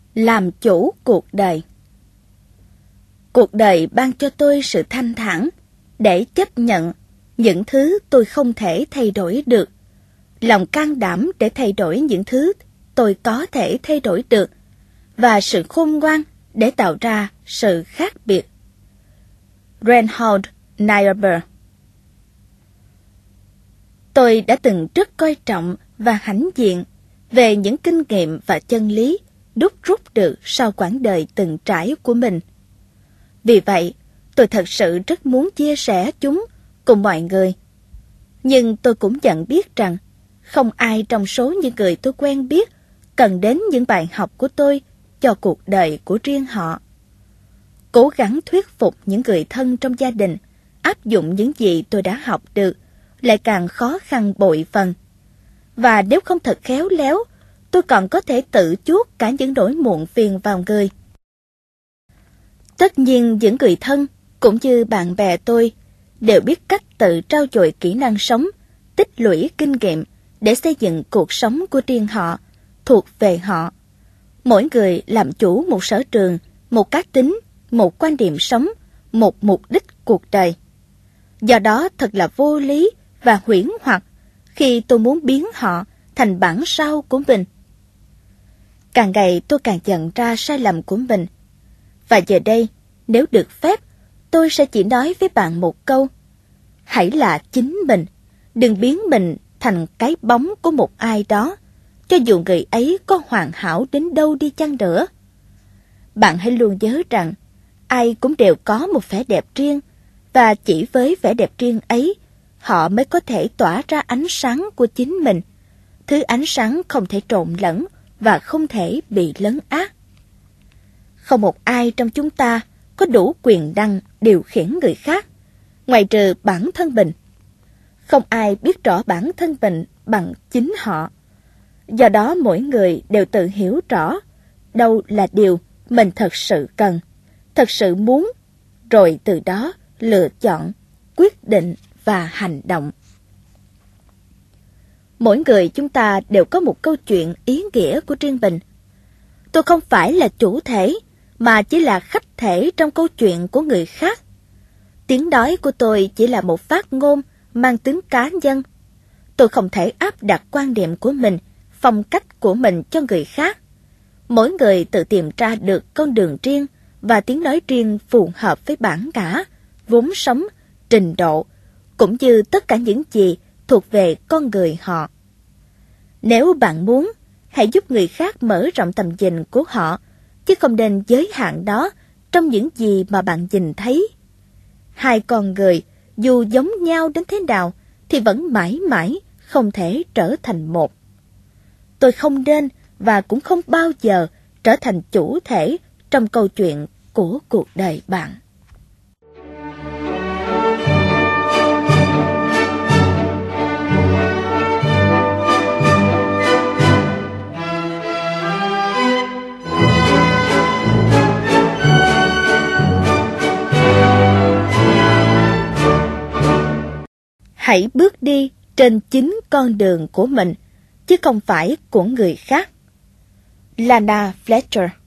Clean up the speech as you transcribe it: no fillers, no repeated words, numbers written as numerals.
Làm chủ cuộc đời. Cuộc đời ban cho tôi sự thanh thản để chấp nhận những thứ tôi không thể thay đổi được, lòng can đảm để thay đổi những thứ tôi có thể thay đổi được, và sự khôn ngoan để tạo ra sự khác biệt. Reinhold Niebuhr. Tôi đã từng rất coi trọng và hãnh diện về những kinh nghiệm và chân lý đúc rút được sau quãng đời từng trải của mình. Vì vậy, tôi thật sự rất muốn chia sẻ chúng cùng mọi người. Nhưng tôi cũng nhận biết rằng không ai trong số những người tôi quen biết cần đến những bài học của tôi cho cuộc đời của riêng họ. Cố gắng thuyết phục những người thân trong gia đình áp dụng những gì tôi đã học được lại càng khó khăn bội phần. Và nếu không thật khéo léo, tôi còn có thể tự chuốc cả những nỗi muộn phiền vào người. Tất nhiên những người thân cũng như bạn bè tôi đều biết cách tự trau dồi kỹ năng sống, tích lũy kinh nghiệm để xây dựng cuộc sống của riêng họ, thuộc về họ. Mỗi người làm chủ một sở trường, một cá tính, một quan điểm sống, một mục đích cuộc đời. Do đó thật là vô lý và huyễn hoặc khi tôi muốn biến họ thành bản sao của mình. Càng ngày tôi càng nhận ra sai lầm của mình. Và giờ đây, nếu được phép, tôi sẽ chỉ nói với bạn một câu. Hãy là chính mình, đừng biến mình thành cái bóng của một ai đó, cho dù người ấy có hoàn hảo đến đâu đi chăng nữa. Bạn hãy luôn nhớ rằng, ai cũng đều có một vẻ đẹp riêng, và chỉ với vẻ đẹp riêng ấy, họ mới có thể tỏa ra ánh sáng của chính mình, thứ ánh sáng không thể trộn lẫn và không thể bị lấn át. Không một ai trong chúng ta có đủ quyền năng điều khiển người khác, ngoại trừ bản thân mình. Không ai biết rõ bản thân mình bằng chính họ. Do đó mỗi người đều tự hiểu rõ đâu là điều mình thật sự cần, thật sự muốn, rồi từ đó lựa chọn, quyết định và hành động. Mỗi người chúng ta đều có một câu chuyện ý nghĩa của riêng mình. Tôi không phải là chủ thể, mà chỉ là khách thể trong câu chuyện của người khác. Tiếng nói của tôi chỉ là một phát ngôn mang tính cá nhân. Tôi không thể áp đặt quan điểm của mình, phong cách của mình cho người khác. Mỗi người tự tìm ra được con đường riêng và tiếng nói riêng phù hợp với bản ngã, vốn sống, trình độ, cũng như tất cả những gì thuộc về con người họ. Nếu bạn muốn, hãy giúp người khác mở rộng tầm nhìn của họ, chứ không nên giới hạn đó trong những gì mà bạn nhìn thấy. Hai con người, dù giống nhau đến thế nào, thì vẫn mãi mãi không thể trở thành một. Tôi không nên và cũng không bao giờ trở thành chủ thể trong câu chuyện của cuộc đời bạn. Hãy bước đi trên chính con đường của mình, chứ không phải của người khác. Lana Fletcher.